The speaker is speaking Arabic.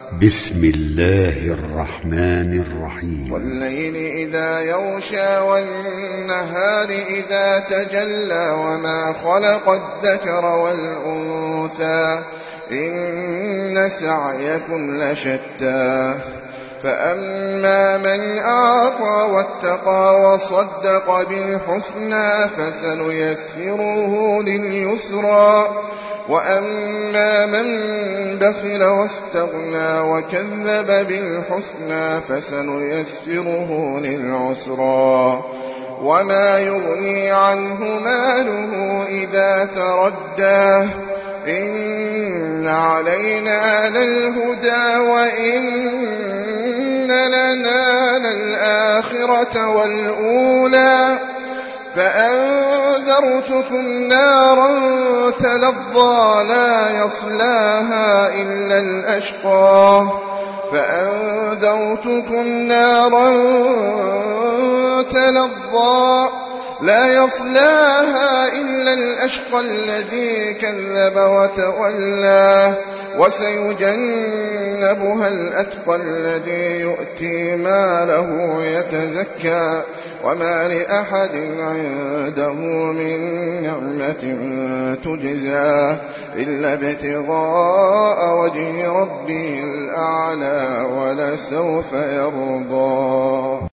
بسم الله الرحمن الرحيم. والليل إذا يغشى والنهار إذا تجلى وما خلق الذكر والأنثى إن سعيكم لشتى فأما من أعطى واتقى وصدق بالحسنى فسنيسره لليسرى وأما من بخل واستغنى وكذب بالحسنى فسنيسره للعسرى وما يغني عنه ماله إذا تردى إن علينا للهدى وإن لنا للآخرة والأولى فأنذرتكم نارا تلظى لا يصلاها إلا الأشقى فأنذرتكم نارا تلظى لا يصلاها إلا الأشقى الذي كذب وتولى وسيجنبها الأتقى الذي يؤتي ماله يتزكى وما لأحد عنده من نعمة تجزى إلا ابتغاء وجه ربه الأعلى ولسوف يرضى.